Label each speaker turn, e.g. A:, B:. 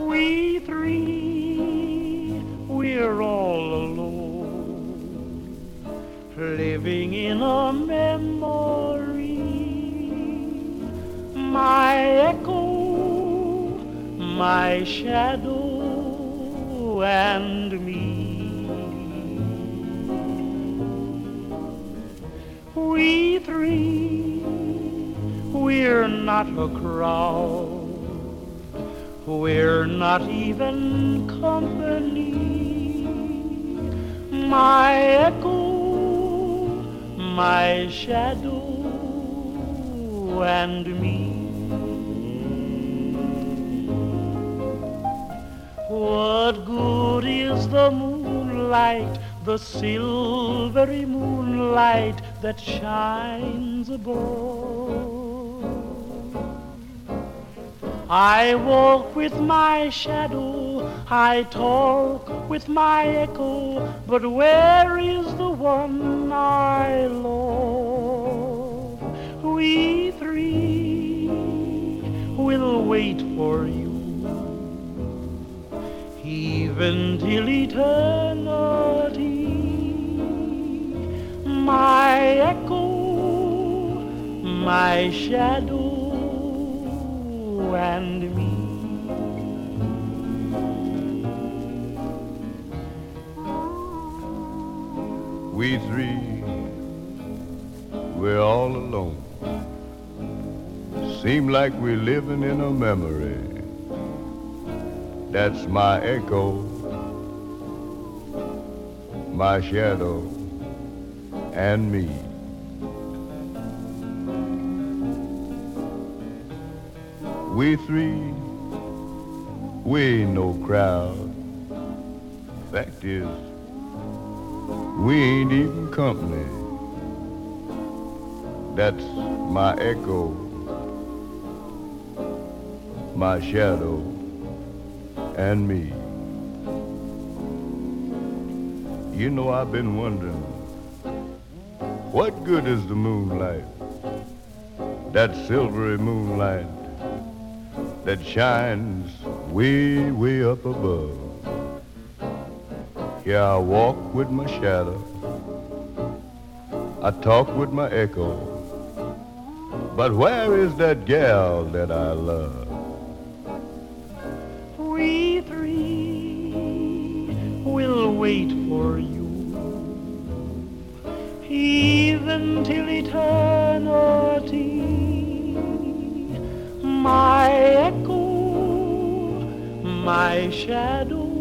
A: We three, we're all alone, living in a memory. My echo, my shadow, and me. We three, we're not a crowd. We're not even company. My echo, my shadow, and me. What good is the moonlight, the silvery moonlight that shines above? I walk with my shadow, I talk with my echo, but where is the one I love? We three will wait for you, even till eternity. My echo, my shadow, and me.
B: We three, we're all alone. Seem like we're living in a memory. That's my echo, my shadow, and me. We three, we ain't no crowd. Fact is, we ain't even company. That's my echo, my shadow, and me. You know, I've been wondering, what good is the moonlight? That silvery moonlight that shines way, way up above. Here I walk with my shadow, I talk with my echo, but where is that gal that I love?
A: We three will wait for you, even till eternity. My echo, my shadow,